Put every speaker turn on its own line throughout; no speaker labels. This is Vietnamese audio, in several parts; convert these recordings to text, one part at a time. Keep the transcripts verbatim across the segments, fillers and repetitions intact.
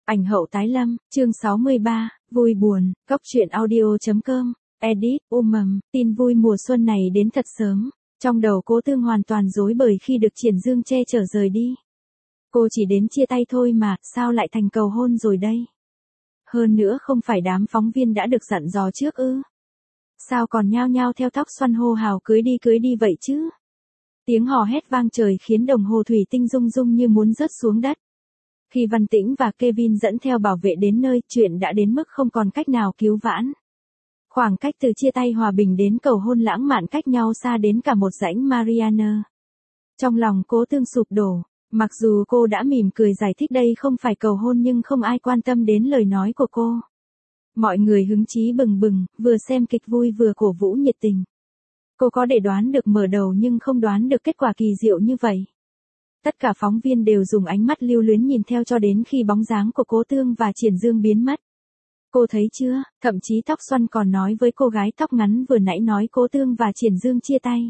Ảnh hậu tái lâm, chương sáu mươi ba, vui buồn, góc truyện audio.com, edit, um mầm, tin vui mùa xuân này đến thật sớm. Trong đầu Cố Tương hoàn toàn rối bời khi được Triển Dương che chở rời đi. Cô chỉ đến chia tay thôi mà, sao lại thành cầu hôn rồi đây? Hơn nữa không phải đám phóng viên đã được dặn dò trước ư? Sao còn nhao nhao theo tóc xoăn hô hào cưới đi cưới đi vậy chứ? Tiếng hò hét vang trời khiến đồng hồ thủy tinh rung rung như muốn rớt xuống đất. Khi Văn Tĩnh và Kevin dẫn theo bảo vệ đến nơi, chuyện đã đến mức không còn cách nào cứu vãn. Khoảng cách từ chia tay hòa bình đến cầu hôn lãng mạn cách nhau xa đến cả một dãy Mariana. Trong lòng Cố Tương sụp đổ, mặc dù cô đã mỉm cười giải thích đây không phải cầu hôn nhưng không ai quan tâm đến lời nói của cô. Mọi người hứng chí bừng bừng, vừa xem kịch vui vừa cổ vũ nhiệt tình. Cô có để đoán được mở đầu nhưng không đoán được kết quả kỳ diệu như vậy. Tất cả phóng viên đều dùng ánh mắt lưu luyến nhìn theo cho đến khi bóng dáng của Cố Tương và Triển Dương biến mất. Cô thấy chưa, thậm chí tóc xoăn còn nói với cô gái tóc ngắn vừa nãy nói Cố Tương và Triển Dương chia tay.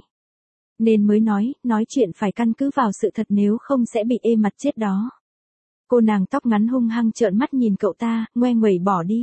Nên mới nói, nói chuyện phải căn cứ vào sự thật nếu không sẽ bị ê mặt chết đó. Cô nàng tóc ngắn hung hăng trợn mắt nhìn cậu ta, ngoe nguẩy bỏ đi.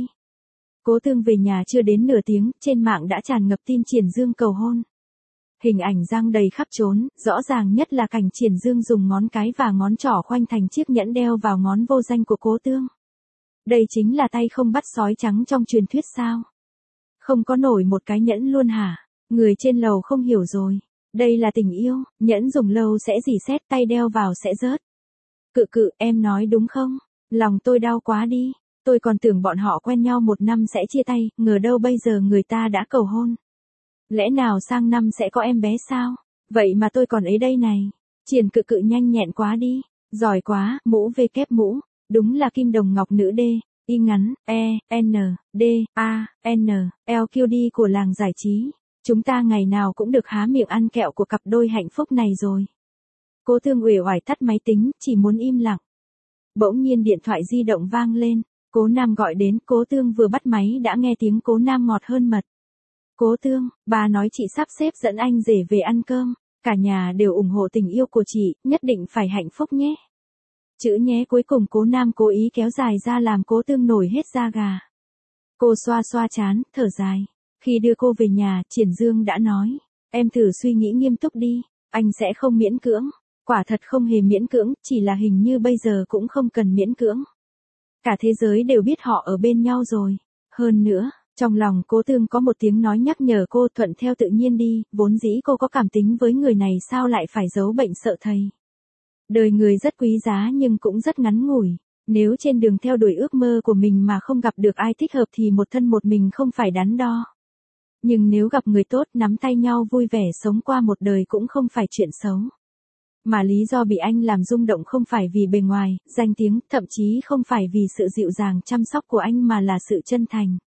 Cố Tương về nhà chưa đến nửa tiếng, trên mạng đã tràn ngập tin Triển Dương cầu hôn. Hình ảnh giăng đầy khắp trốn, rõ ràng nhất là cảnh Triển Dương dùng ngón cái và ngón trỏ khoanh thành chiếc nhẫn đeo vào ngón vô danh của Cố Tương. Đây chính là tay không bắt sói trắng trong truyền thuyết sao? Không có nổi một cái nhẫn luôn hả? Người trên lầu không hiểu rồi. Đây là tình yêu, nhẫn dùng lâu sẽ rỉ sét, tay đeo vào sẽ rớt. Cự cự, em nói đúng không? Lòng tôi đau quá đi. Tôi còn tưởng bọn họ quen nhau một năm sẽ chia tay, ngờ đâu bây giờ người ta đã cầu hôn. Lẽ nào sang năm sẽ có em bé sao? Vậy mà tôi còn ấy đây này. Triển cự cự nhanh nhẹn quá đi. Giỏi quá, mũ V kép mũ. Đúng là kim đồng ngọc nữ D, Y ngắn, E, N, D, A, N, L Q D của làng giải trí. Chúng ta ngày nào cũng được há miệng ăn kẹo của cặp đôi hạnh phúc này rồi. Cố Tương uể oải tắt máy tính, chỉ muốn im lặng. Bỗng nhiên điện thoại di động vang lên. Cố Nam gọi đến, Cố Tương vừa bắt máy đã nghe tiếng Cố Nam ngọt hơn mật. Cố Tương, bà nói chị sắp xếp dẫn anh rể về ăn cơm, cả nhà đều ủng hộ tình yêu của chị, nhất định phải hạnh phúc nhé. Chữ nhé cuối cùng Cố Nam cố ý kéo dài ra làm Cố Tương nổi hết da gà. Cô xoa xoa trán, thở dài. Khi đưa cô về nhà, Triển Dương đã nói, em thử suy nghĩ nghiêm túc đi, anh sẽ không miễn cưỡng. Quả thật không hề miễn cưỡng, chỉ là hình như bây giờ cũng không cần miễn cưỡng. Cả thế giới đều biết họ ở bên nhau rồi. Hơn nữa, trong lòng Cố Tương có một tiếng nói nhắc nhở cô thuận theo tự nhiên đi, vốn dĩ cô có cảm tính với người này sao lại phải giấu bệnh sợ thầy. Đời người rất quý giá nhưng cũng rất ngắn ngủi. Nếu trên đường theo đuổi ước mơ của mình mà không gặp được ai thích hợp thì một thân một mình không phải đắn đo. Nhưng nếu gặp người tốt nắm tay nhau vui vẻ sống qua một đời cũng không phải chuyện xấu. Mà lý do bị anh làm rung động không phải vì bề ngoài, danh tiếng, thậm chí không phải vì sự dịu dàng chăm sóc của anh mà là sự chân thành.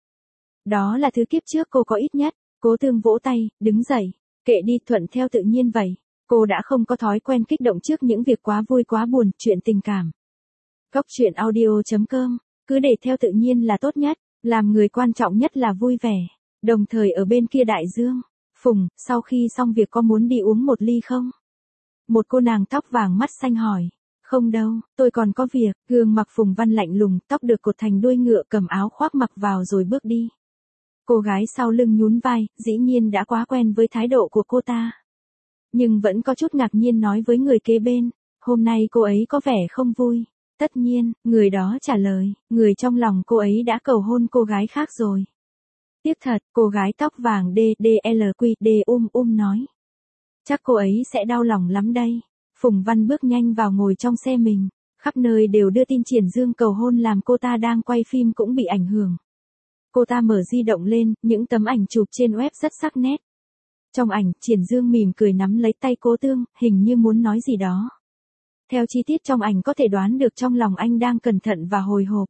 Đó là thứ kiếp trước cô có ít nhất. Cố Tương vỗ tay, đứng dậy. Kệ đi, thuận theo tự nhiên vậy. Cô đã không có thói quen kích động trước những việc quá vui quá buồn, chuyện tình cảm. Góc truyện audio.com, cứ để theo tự nhiên là tốt nhất, làm người quan trọng nhất là vui vẻ. Đồng thời ở bên kia đại dương, Phùng, sau khi xong việc có muốn đi uống một ly không? Một cô nàng tóc vàng mắt xanh hỏi. Không đâu, tôi còn có việc. Gương mặt Phùng Văn lạnh lùng, tóc được cột thành đuôi ngựa, cầm áo khoác mặc vào rồi bước đi. Cô gái sau lưng nhún vai, dĩ nhiên đã quá quen với thái độ của cô ta. Nhưng vẫn có chút ngạc nhiên nói với người kế bên, hôm nay cô ấy có vẻ không vui. Tất nhiên, người đó trả lời, người trong lòng cô ấy đã cầu hôn cô gái khác rồi. Tiếc thật, cô gái tóc vàng D, D, L, Q, D um um nói. Chắc cô ấy sẽ đau lòng lắm đây. Phùng Văn bước nhanh vào ngồi trong xe mình, khắp nơi đều đưa tin Triển Dương cầu hôn làm cô ta đang quay phim cũng bị ảnh hưởng. Cô ta mở di động lên, những tấm ảnh chụp trên web rất sắc nét. Trong ảnh, Triển Dương mỉm cười nắm lấy tay Cố Tương, hình như muốn nói gì đó. Theo chi tiết trong ảnh có thể đoán được trong lòng anh đang cẩn thận và hồi hộp.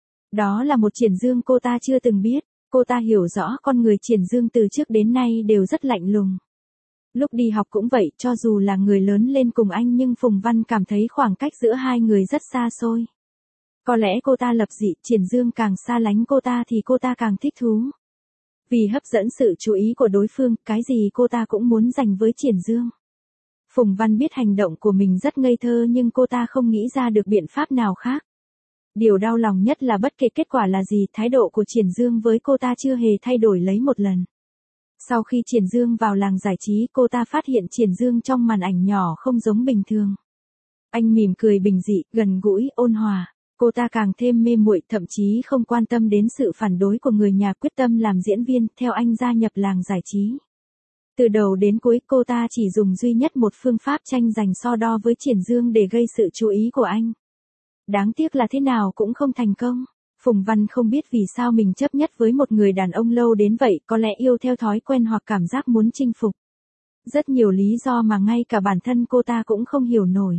Đó là một Triển Dương cô ta chưa từng biết, cô ta hiểu rõ con người Triển Dương từ trước đến nay đều rất lạnh lùng. Lúc đi học cũng vậy, cho dù là người lớn lên cùng anh nhưng Phùng Văn cảm thấy khoảng cách giữa hai người rất xa xôi. Có lẽ cô ta lập dị, Triển Dương càng xa lánh cô ta thì cô ta càng thích thú. Vì hấp dẫn sự chú ý của đối phương, cái gì cô ta cũng muốn dành với Triển Dương. Phùng Văn biết hành động của mình rất ngây thơ nhưng cô ta không nghĩ ra được biện pháp nào khác. Điều đau lòng nhất là bất kể kết quả là gì, thái độ của Triển Dương với cô ta chưa hề thay đổi lấy một lần. Sau khi Triển Dương vào làng giải trí, cô ta phát hiện Triển Dương trong màn ảnh nhỏ không giống bình thường. Anh mỉm cười bình dị, gần gũi, ôn hòa. Cô ta càng thêm mê muội, thậm chí không quan tâm đến sự phản đối của người nhà, quyết tâm làm diễn viên, theo anh gia nhập làng giải trí. Từ đầu đến cuối, cô ta chỉ dùng duy nhất một phương pháp tranh giành so đo với Triển Dương để gây sự chú ý của anh. Đáng tiếc là thế nào cũng không thành công. Phùng Văn không biết vì sao mình chấp nhất với một người đàn ông lâu đến vậy, có lẽ yêu theo thói quen hoặc cảm giác muốn chinh phục. Rất nhiều lý do mà ngay cả bản thân cô ta cũng không hiểu nổi.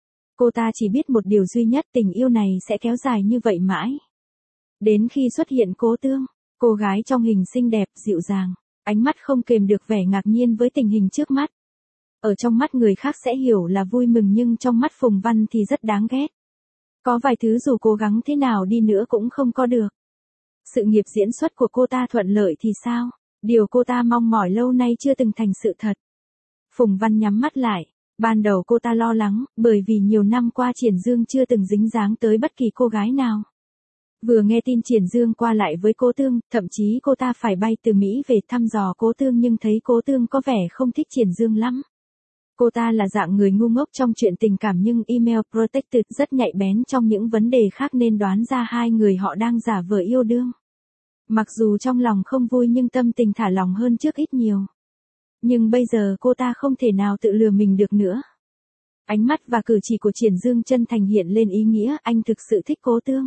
Cô ta chỉ biết một điều duy nhất, tình yêu này sẽ kéo dài như vậy mãi. Đến khi xuất hiện Cố Tương, cô gái trong hình xinh đẹp, dịu dàng, ánh mắt không kềm được vẻ ngạc nhiên với tình hình trước mắt. Ở trong mắt người khác sẽ hiểu là vui mừng, nhưng trong mắt Phùng Văn thì rất đáng ghét. Có vài thứ dù cố gắng thế nào đi nữa cũng không có được. Sự nghiệp diễn xuất của cô ta thuận lợi thì sao? Điều cô ta mong mỏi lâu nay chưa từng thành sự thật. Phùng Văn nhắm mắt lại. Ban đầu cô ta lo lắng, bởi vì nhiều năm qua Triển Dương chưa từng dính dáng tới bất kỳ cô gái nào. Vừa nghe tin Triển Dương qua lại với Cố Tương, thậm chí cô ta phải bay từ Mỹ về thăm dò Cố Tương, nhưng thấy Cố Tương có vẻ không thích Triển Dương lắm. Cô ta là dạng người ngu ngốc trong chuyện tình cảm, nhưng email protected rất nhạy bén trong những vấn đề khác nên đoán ra hai người họ đang giả vờ yêu đương. Mặc dù trong lòng không vui nhưng tâm tình thả lỏng hơn trước ít nhiều. Nhưng bây giờ cô ta không thể nào tự lừa mình được nữa. Ánh mắt và cử chỉ của Triển Dương chân thành hiện lên ý nghĩa, anh thực sự thích Cố Tương.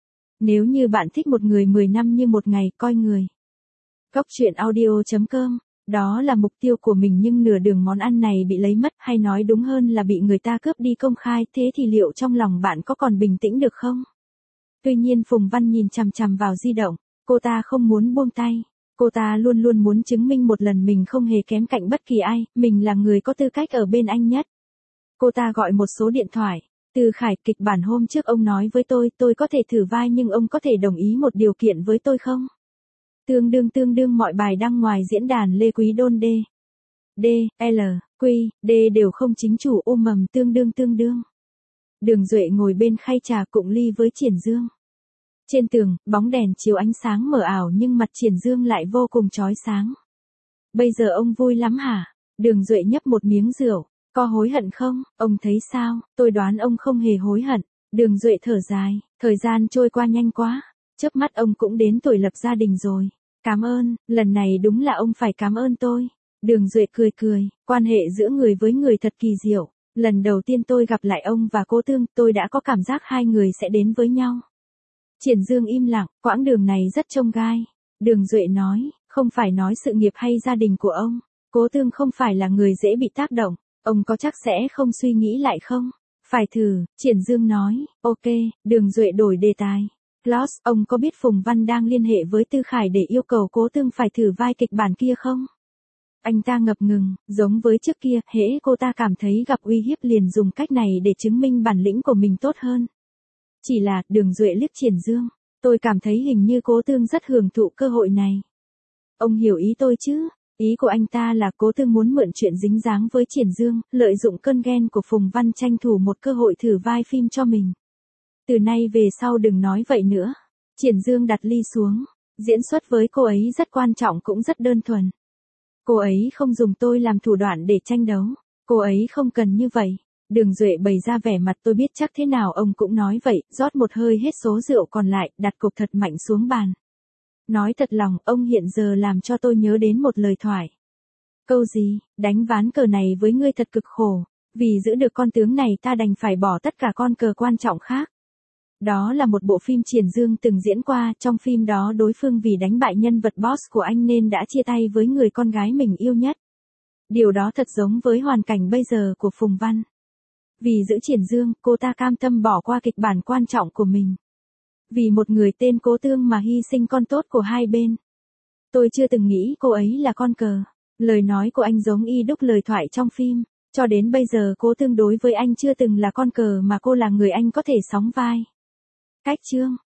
Nếu như bạn thích một người mười năm như một ngày, coi người. Góc truyện audio chấm com, đó là mục tiêu của mình, nhưng nửa đường món ăn này bị lấy mất, hay nói đúng hơn là bị người ta cướp đi công khai, thế thì liệu trong lòng bạn có còn bình tĩnh được không? Tuy nhiên Phùng Văn nhìn chằm chằm vào di động, cô ta không muốn buông tay. Cô ta luôn luôn muốn chứng minh một lần mình không hề kém cạnh bất kỳ ai, mình là người có tư cách ở bên anh nhất. Cô ta gọi một số điện thoại. Từ Khải, kịch bản hôm trước ông nói với tôi, tôi có thể thử vai nhưng ông có thể đồng ý một điều kiện với tôi không? Tương đương tương đương mọi bài đăng ngoài diễn đàn Lê Quý Đôn D. D, L, Q, D đều không chính chủ, ôm mầm tương đương tương đương. Đường Duệ ngồi bên khay trà cụng ly với Triển Dương. Trên tường, bóng đèn chiếu ánh sáng mờ ảo nhưng mặt Triển Dương lại vô cùng chói sáng. Bây giờ ông vui lắm hả? Đường Duệ nhấp một miếng rượu. Có hối hận không? Ông thấy sao? Tôi đoán ông không hề hối hận. Đường Duệ thở dài, thời gian trôi qua nhanh quá. Chớp mắt ông cũng đến tuổi lập gia đình rồi. Cảm ơn, lần này đúng là ông phải cảm ơn tôi. Đường Duệ cười cười, quan hệ giữa người với người thật kỳ diệu. Lần đầu tiên tôi gặp lại ông và Cố Tương, tôi đã có cảm giác hai người sẽ đến với nhau. Triển Dương im lặng, quãng đường này rất chông gai. Đường Duệ nói, không phải nói sự nghiệp hay gia đình của ông. Cố Tương không phải là người dễ bị tác động. Ông có chắc sẽ không suy nghĩ lại không? Phải thử, Triển Dương nói, ok, Đường Duệ đổi đề tài. Plus, ông có biết Phùng Văn đang liên hệ với Tư Khải để yêu cầu Cố Tương phải thử vai kịch bản kia không? Anh ta ngập ngừng, giống với trước kia, hễ cô ta cảm thấy gặp uy hiếp liền dùng cách này để chứng minh bản lĩnh của mình tốt hơn. Chỉ là, Đường Duệ liếc Triển Dương, tôi cảm thấy hình như Cố Tương rất hưởng thụ cơ hội này. Ông hiểu ý tôi chứ? Ý của anh ta là Cố Tương muốn mượn chuyện dính dáng với Triển Dương, lợi dụng cơn ghen của Phùng Văn tranh thủ một cơ hội thử vai phim cho mình. Từ nay về sau đừng nói vậy nữa. Triển Dương đặt ly xuống. Diễn xuất với cô ấy rất quan trọng cũng rất đơn thuần. Cô ấy không dùng tôi làm thủ đoạn để tranh đấu. Cô ấy không cần như vậy. Đường Duệ bày ra vẻ mặt tôi biết chắc thế nào ông cũng nói vậy, rót một hơi hết số rượu còn lại, đặt cục thật mạnh xuống bàn. Nói thật lòng, ông hiện giờ làm cho tôi nhớ đến một lời thoại. Câu gì, đánh ván cờ này với ngươi thật cực khổ, vì giữ được con tướng này ta đành phải bỏ tất cả con cờ quan trọng khác. Đó là một bộ phim Triển Dương từng diễn qua, trong phim đó đối phương vì đánh bại nhân vật boss của anh nên đã chia tay với người con gái mình yêu nhất. Điều đó thật giống với hoàn cảnh bây giờ của Phùng Văn. Vì giữ Triển Dương, cô ta cam tâm bỏ qua kịch bản quan trọng của mình. Vì một người tên Cố Tương mà hy sinh con tốt của hai bên. Tôi chưa từng nghĩ cô ấy là con cờ. Lời nói của anh giống y đúc lời thoại trong phim. Cho đến bây giờ Cố Tương đối với anh chưa từng là con cờ mà cô là người anh có thể sóng vai. Cách chương